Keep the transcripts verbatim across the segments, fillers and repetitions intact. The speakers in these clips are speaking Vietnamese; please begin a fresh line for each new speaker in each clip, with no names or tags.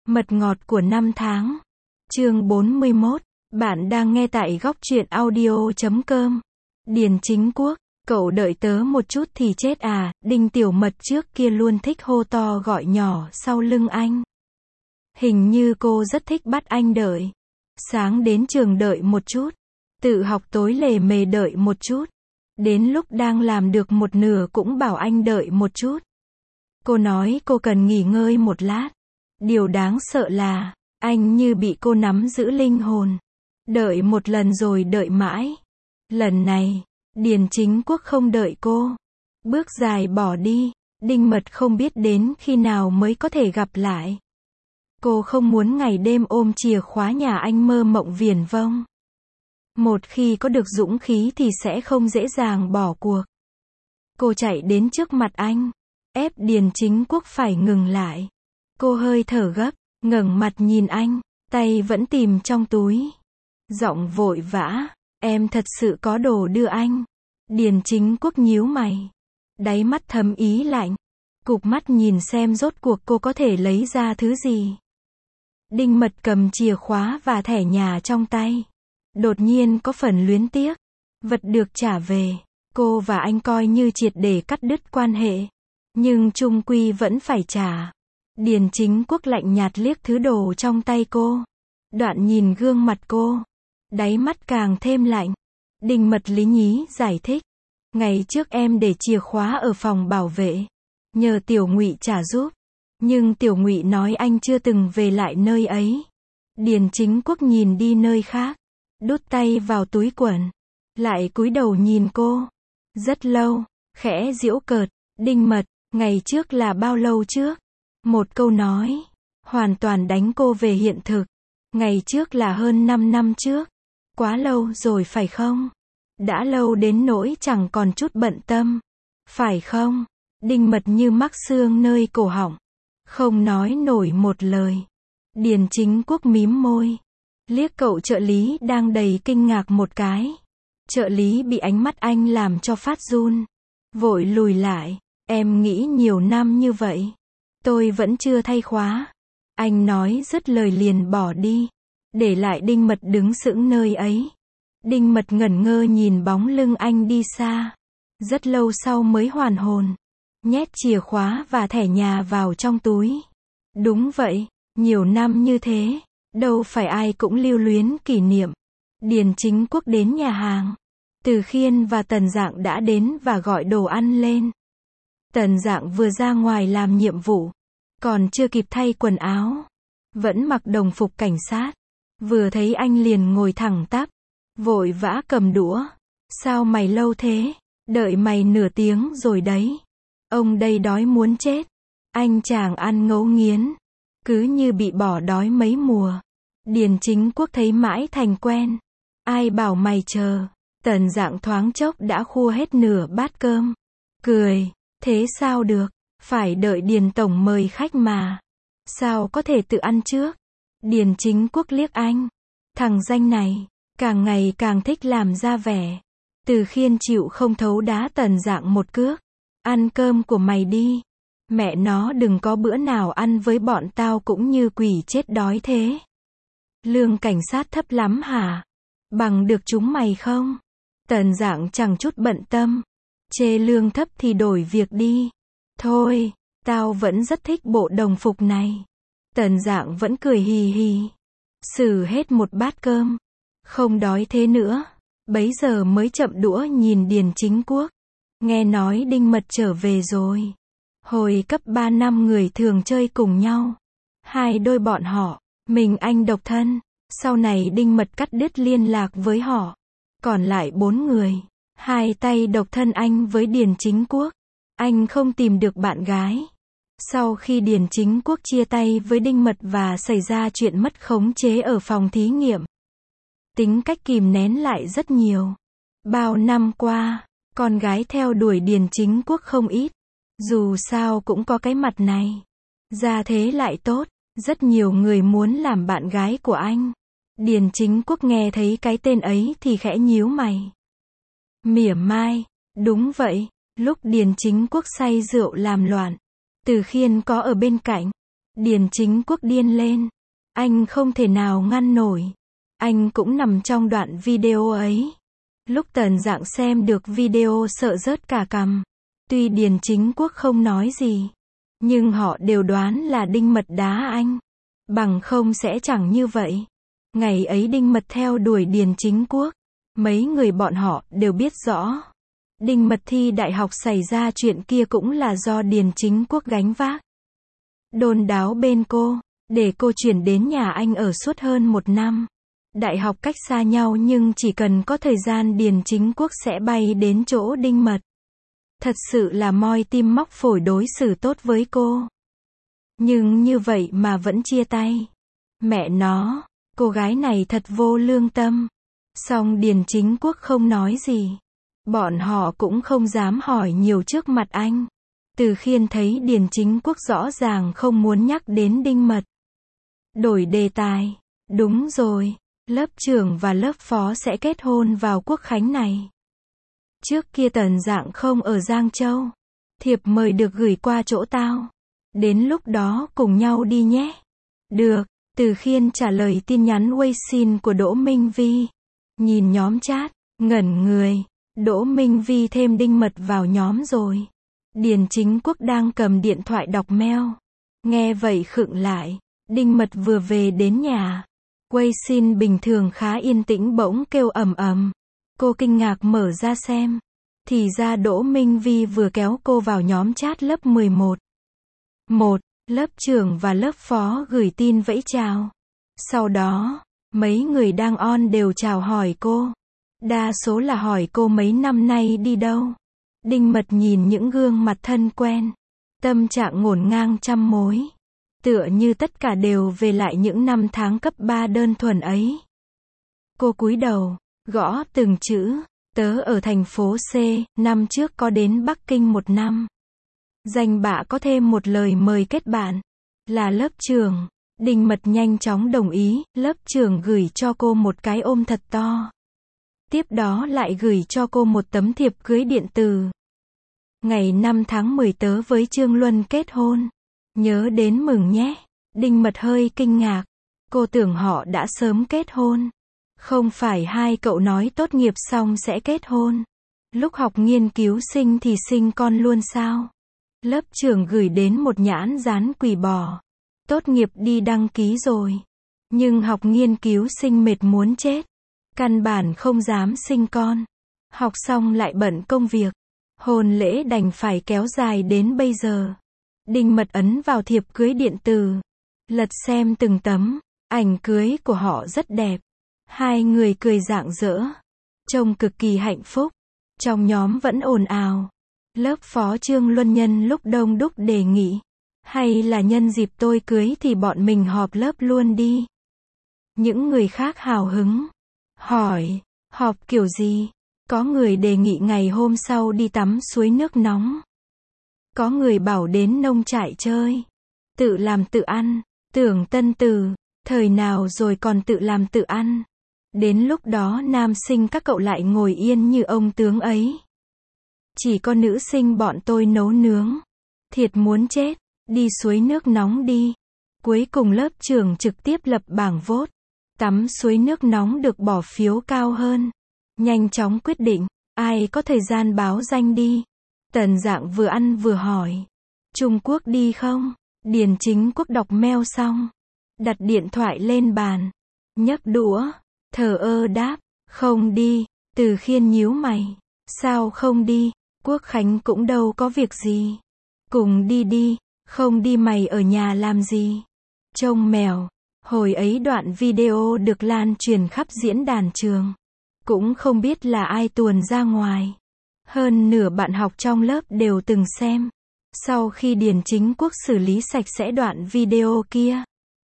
Mật ngọt của năm tháng. Chương bốn mươi mốt. Bạn đang nghe tại góc truyện audio chấm com. Điền Chính Quốc, cậu đợi tớ một chút thì chết à, Đinh Tiểu Mật trước kia luôn thích hô to gọi nhỏ sau lưng anh. Hình như cô rất thích bắt anh đợi. Sáng đến trường đợi một chút. Tự học tối lề mề đợi một chút. Đến lúc đang làm được một nửa cũng bảo anh đợi một chút. Cô nói cô cần nghỉ ngơi một lát. Điều đáng sợ là, anh như bị cô nắm giữ linh hồn. Đợi một lần rồi đợi mãi. Lần này, Điền Chính Quốc không đợi cô. Bước dài bỏ đi. Đinh Mật không biết đến khi nào mới có thể gặp lại. Cô không muốn ngày đêm ôm chìa khóa nhà anh mơ mộng viển vông. Một khi có được dũng khí thì sẽ không dễ dàng bỏ cuộc. Cô chạy đến trước mặt anh, ép Điền Chính Quốc phải ngừng lại. Cô hơi thở gấp, ngẩng mặt nhìn anh, tay vẫn tìm trong túi. Giọng vội vã, em thật sự có đồ đưa anh. Điền Chính Quốc nhíu mày, đáy mắt thấm ý lạnh. Cụp mắt nhìn xem rốt cuộc cô có thể lấy ra thứ gì. Đinh Mật cầm chìa khóa và thẻ nhà trong tay. Đột nhiên có phần luyến tiếc. Vật được trả về, cô và anh coi như triệt để cắt đứt quan hệ. Nhưng chung quy vẫn phải trả. Điền Chính Quốc lạnh nhạt liếc thứ đồ trong tay cô. Đoạn nhìn gương mặt cô. Đáy mắt càng thêm lạnh. Đinh Mật lý nhí giải thích. Ngày trước em để chìa khóa ở phòng bảo vệ. Nhờ Tiểu Ngụy trả giúp. Nhưng Tiểu Ngụy nói anh chưa từng về lại nơi ấy. Điền Chính Quốc nhìn đi nơi khác. Đút tay vào túi quần. Lại cúi đầu nhìn cô. Rất lâu. Khẽ giễu cợt. Đinh Mật, ngày trước là bao lâu trước? Một câu nói. Hoàn toàn đánh cô về hiện thực. Ngày trước là hơn năm năm trước. Quá lâu rồi phải không? Đã lâu đến nỗi chẳng còn chút bận tâm. Phải không? Đinh Mật như mắc xương nơi cổ họng. Không nói nổi một lời. Điền Chính Quốc mím môi. Liếc cậu trợ lý đang đầy kinh ngạc một cái. Trợ lý bị ánh mắt anh làm cho phát run. Vội lùi lại. Em nghĩ nhiều năm như vậy. Tôi vẫn chưa thay khóa. Anh nói dứt lời liền bỏ đi. Để lại Đinh Mật đứng sững nơi ấy. Đinh Mật ngẩn ngơ nhìn bóng lưng anh đi xa. Rất lâu sau mới hoàn hồn. Nhét chìa khóa và thẻ nhà vào trong túi. Đúng vậy, nhiều năm như thế. Đâu phải ai cũng lưu luyến kỷ niệm. Điền Chính Quốc đến nhà hàng. Từ Khiên và Tần Dạng đã đến và gọi đồ ăn lên. Tần Dạng vừa ra ngoài làm nhiệm vụ. Còn chưa kịp thay quần áo. Vẫn mặc đồng phục cảnh sát. Vừa thấy anh liền ngồi thẳng tắp. Vội vã cầm đũa. Sao mày lâu thế? Đợi mày nửa tiếng rồi đấy. Ông đây đói muốn chết. Anh chàng ăn ngấu nghiến. Cứ như bị bỏ đói mấy mùa. Điền Chính Quốc thấy mãi thành quen. Ai bảo mày chờ. Tần Dạng thoáng chốc đã khua hết nửa bát cơm. Cười. Thế sao được? Phải đợi Điền Tổng mời khách mà. Sao có thể tự ăn trước? Điền Chính Quốc liếc anh. Thằng danh này, càng ngày càng thích làm ra vẻ. Từ Khiên chịu không thấu đá Tần Dạng một cước. Ăn cơm của mày đi. Mẹ nó đừng có bữa nào ăn với bọn tao cũng như quỷ chết đói thế. Lương cảnh sát thấp lắm hả? Bằng được chúng mày không? Tần Dạng chẳng chút bận tâm. Chê lương thấp thì đổi việc đi. Thôi, tao vẫn rất thích bộ đồng phục này. Tần Dạng vẫn cười hì hì. Xử hết một bát cơm. Không đói thế nữa. Bấy giờ mới chậm đũa nhìn Điền Chính Quốc. Nghe nói Đinh Mật trở về rồi. Hồi cấp ba năm người thường chơi cùng nhau. Hai đôi bọn họ. Mình anh độc thân. Sau này Đinh Mật cắt đứt liên lạc với họ. Còn lại bốn người. Hai tay độc thân anh với Điền Chính Quốc. Anh không tìm được bạn gái. Sau khi Điền Chính Quốc chia tay với Đinh Mật và xảy ra chuyện mất khống chế ở phòng thí nghiệm. Tính cách kìm nén lại rất nhiều. Bao năm qua, con gái theo đuổi Điền Chính Quốc không ít. Dù sao cũng có cái mặt này. Gia thế lại tốt. Rất nhiều người muốn làm bạn gái của anh. Điền Chính Quốc nghe thấy cái tên ấy thì khẽ nhíu mày. Mỉa mai. Đúng vậy. Lúc Điền Chính Quốc say rượu làm loạn. Từ Khiên có ở bên cạnh. Điền Chính Quốc điên lên. Anh không thể nào ngăn nổi. Anh cũng nằm trong đoạn video ấy. Lúc Tần Dạng xem được video sợ rớt cả cằm. Tuy Điền Chính Quốc không nói gì, nhưng họ đều đoán là Đinh Mật đá anh. Bằng không sẽ chẳng như vậy. Ngày ấy Đinh Mật theo đuổi Điền Chính Quốc. Mấy người bọn họ đều biết rõ. Đinh Mật thi đại học xảy ra chuyện kia cũng là do Điền Chính Quốc gánh vác. Đôn đáo bên cô, để cô chuyển đến nhà anh ở suốt hơn một năm. Đại học cách xa nhau nhưng chỉ cần có thời gian Điền Chính Quốc sẽ bay đến chỗ Đinh Mật. Thật sự là moi tim móc phổi đối xử tốt với cô. Nhưng như vậy mà vẫn chia tay. Mẹ nó, cô gái này thật vô lương tâm. Song Điền Chính Quốc không nói gì. Bọn họ cũng không dám hỏi nhiều trước mặt anh. Từ Khiên thấy Điền Chính Quốc rõ ràng không muốn nhắc đến Đinh Mật. Đổi đề tài. Đúng rồi, lớp trưởng và lớp phó sẽ kết hôn vào Quốc khánh này. Trước kia Tần Dạng không ở Giang Châu. Thiệp mời được gửi qua chỗ tao. Đến lúc đó cùng nhau đi nhé. Được, Từ Khiên trả lời tin nhắn Weixin của Đỗ Minh Vi. Nhìn nhóm chat, ngẩn người. Đỗ Minh Vi thêm Đinh Mật vào nhóm rồi. Điền Chính Quốc đang cầm điện thoại đọc mail. Nghe vậy khựng lại. Đinh Mật vừa về đến nhà. Weixin bình thường khá yên tĩnh bỗng kêu ầm ầm. Cô kinh ngạc mở ra xem. Thì ra Đỗ Minh Vi vừa kéo cô vào nhóm chat lớp mười một. Một, lớp trưởng và lớp phó gửi tin vẫy chào. Sau đó, mấy người đang on đều chào hỏi cô. Đa số là hỏi cô mấy năm nay đi đâu. Đinh Mật nhìn những gương mặt thân quen. Tâm trạng ngổn ngang trăm mối. Tựa như tất cả đều về lại những năm tháng cấp ba đơn thuần ấy. Cô cúi đầu, gõ từng chữ. Tớ ở thành phố C, năm trước có đến Bắc Kinh một năm. Danh bạ có thêm một lời mời kết bạn. Là lớp trưởng. Đinh Mật nhanh chóng đồng ý, lớp trưởng gửi cho cô một cái ôm thật to. Tiếp đó lại gửi cho cô một tấm thiệp cưới điện tử. Ngày năm tháng mười tớ với Trương Luân kết hôn. Nhớ đến mừng nhé. Đinh Mật hơi kinh ngạc. Cô tưởng họ đã sớm kết hôn. Không phải hai cậu nói tốt nghiệp xong sẽ kết hôn. Lúc học nghiên cứu sinh thì sinh con luôn sao? Lớp trưởng gửi đến một nhãn dán quỷ bò. Tốt nghiệp đi đăng ký rồi. Nhưng học nghiên cứu sinh mệt muốn chết. Căn bản không dám sinh con. Học xong lại bận công việc. Hôn lễ đành phải kéo dài đến bây giờ. Đinh Mật ấn vào thiệp cưới điện tử. Lật xem từng tấm. Ảnh cưới của họ rất đẹp. Hai người cười rạng rỡ. Trông cực kỳ hạnh phúc. Trong nhóm vẫn ồn ào. Lớp phó Trương Luân nhân lúc đông đúc đề nghị. Hay là nhân dịp tôi cưới thì bọn mình họp lớp luôn đi. Những người khác hào hứng. Hỏi, họp kiểu gì? Có người đề nghị ngày hôm sau đi tắm suối nước nóng. Có người bảo đến nông trại chơi. Tự làm tự ăn. Tưởng Tân Từ, thời nào rồi còn tự làm tự ăn. Đến lúc đó nam sinh các cậu lại ngồi yên như ông tướng ấy. Chỉ có nữ sinh bọn tôi nấu nướng. Thiệt muốn chết. Đi suối nước nóng đi. Cuối cùng lớp trưởng trực tiếp lập bảng vote. Tắm suối nước nóng được bỏ phiếu cao hơn. Nhanh chóng quyết định. Ai có thời gian báo danh đi. Tần Dạng vừa ăn vừa hỏi. Trung Quốc đi không? Điền Chính Quốc đọc mail xong. Đặt điện thoại lên bàn. Nhấc đũa. Thờ ơ đáp. Không đi. Từ Khiên nhíu mày. Sao không đi? Quốc khánh cũng đâu có việc gì. Cùng đi đi. Không đi mày ở nhà làm gì? Trông mèo. Hồi ấy đoạn video được lan truyền khắp diễn đàn trường. Cũng không biết là ai tuồn ra ngoài. Hơn nửa bạn học trong lớp đều từng xem. Sau khi Điền Chính Quốc xử lý sạch sẽ đoạn video kia,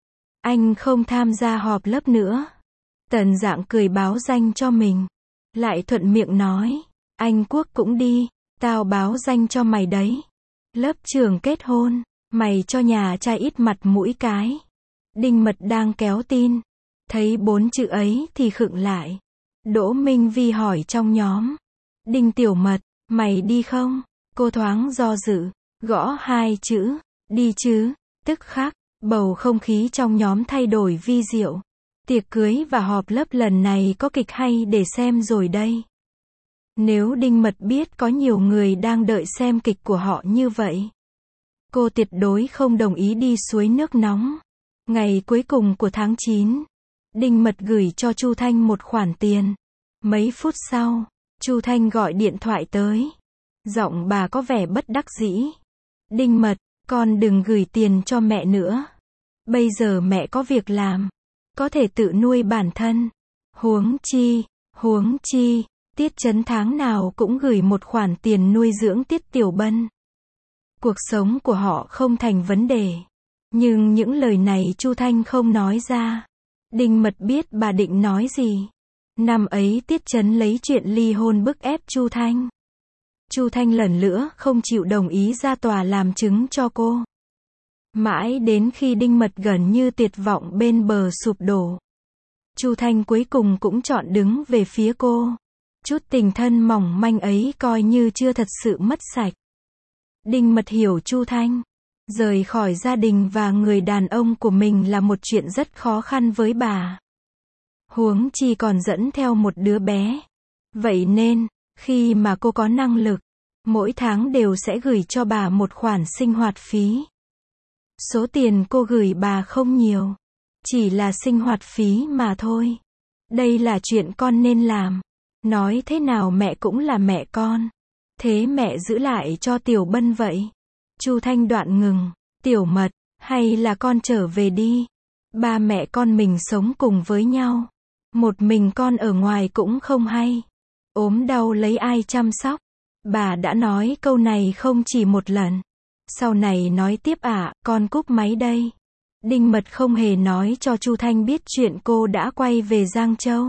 anh không tham gia họp lớp nữa. Tần Dạng cười báo danh cho mình. Lại thuận miệng nói. Anh Quốc cũng đi. Tao báo danh cho mày đấy. Lớp trưởng kết hôn. Mày cho nhà trai ít mặt mũi cái. Đinh Mật đang kéo tin. Thấy bốn chữ ấy thì khựng lại. Đỗ Minh Vi hỏi trong nhóm. Đinh Tiểu Mật, mày đi không? Cô thoáng do dự. Gõ hai chữ. Đi chứ. Tức khắc. Bầu không khí trong nhóm thay đổi vi diệu. Tiệc cưới và họp lớp lần này có kịch hay để xem rồi đây. Nếu Đinh Mật biết có nhiều người đang đợi xem kịch của họ như vậy, cô tuyệt đối không đồng ý đi suối nước nóng. Ngày cuối cùng của tháng chín, Đinh Mật gửi cho Chu Thanh một khoản tiền. Mấy phút sau, Chu Thanh gọi điện thoại tới. Giọng bà có vẻ bất đắc dĩ. Đinh Mật, con đừng gửi tiền cho mẹ nữa. Bây giờ mẹ có việc làm, có thể tự nuôi bản thân. Huống chi, huống chi, Tiết Chấn tháng nào cũng gửi một khoản tiền nuôi dưỡng Tiết Tiểu Bân. Cuộc sống của họ không thành vấn đề. Nhưng những lời này Chu Thanh không nói ra. Đinh Mật biết bà định nói gì. Năm ấy Tiết Chấn lấy chuyện ly hôn bức ép Chu Thanh. Chu Thanh lần nữa không chịu đồng ý ra tòa làm chứng cho cô. Mãi đến khi Đinh Mật gần như tuyệt vọng bên bờ sụp đổ, Chu Thanh cuối cùng cũng chọn đứng về phía cô. Chút tình thân mỏng manh ấy coi như chưa thật sự mất sạch. Đinh Mật hiểu Chu Thanh. Rời khỏi gia đình và người đàn ông của mình là một chuyện rất khó khăn với bà. Huống chi còn dẫn theo một đứa bé. Vậy nên, khi mà cô có năng lực, mỗi tháng đều sẽ gửi cho bà một khoản sinh hoạt phí. Số tiền cô gửi bà không nhiều, chỉ là sinh hoạt phí mà thôi. Đây là chuyện con nên làm. Nói thế nào mẹ cũng là mẹ con. Thế mẹ giữ lại cho Tiểu Bân vậy? Chu Thanh đoạn ngừng. Tiểu Mật, hay là con trở về đi. Ba mẹ con mình sống cùng với nhau. Một mình con ở ngoài cũng không hay. Ốm đau lấy ai chăm sóc? Bà đã nói câu này không chỉ một lần. Sau này nói tiếp à, con cúp máy đây. Đinh Mật không hề nói cho Chu Thanh biết chuyện cô đã quay về Giang Châu.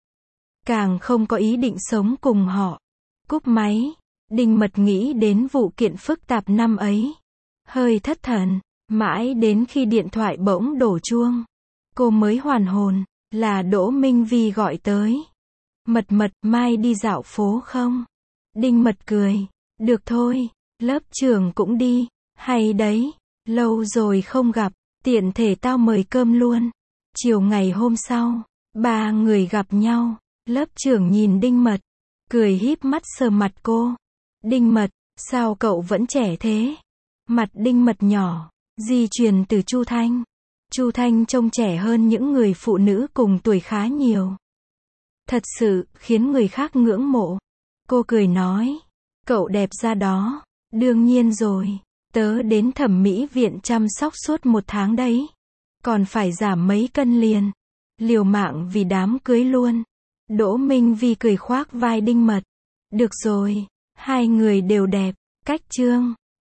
Càng không có ý định sống cùng họ. Cúp máy, Đinh Mật nghĩ đến vụ kiện phức tạp năm ấy. Hơi thất thần, mãi đến khi điện thoại bỗng đổ chuông. Cô mới hoàn hồn, là Đỗ Minh Vi gọi tới. Mật Mật, mai đi dạo phố không? Đinh Mật cười. Được thôi, lớp trưởng cũng đi. Hay đấy, lâu rồi không gặp, tiện thể tao mời cơm luôn. Chiều ngày hôm sau, ba người gặp nhau. Lớp trưởng nhìn Đinh Mật, cười híp mắt sờ mặt cô. Đinh Mật, sao cậu vẫn trẻ thế? Mặt Đinh Mật nhỏ, di truyền từ Chu Thanh. Chu Thanh trông trẻ hơn những người phụ nữ cùng tuổi khá nhiều. Thật sự, khiến người khác ngưỡng mộ. Cô cười nói, cậu đẹp ra đó. Đương nhiên rồi, tớ đến thẩm mỹ viện chăm sóc suốt một tháng đấy. Còn phải giảm mấy cân liền. Liều mạng vì đám cưới luôn. Đỗ Minh Vi cười khoác vai Đinh Mật. Được rồi, hai người đều đẹp. Cách chương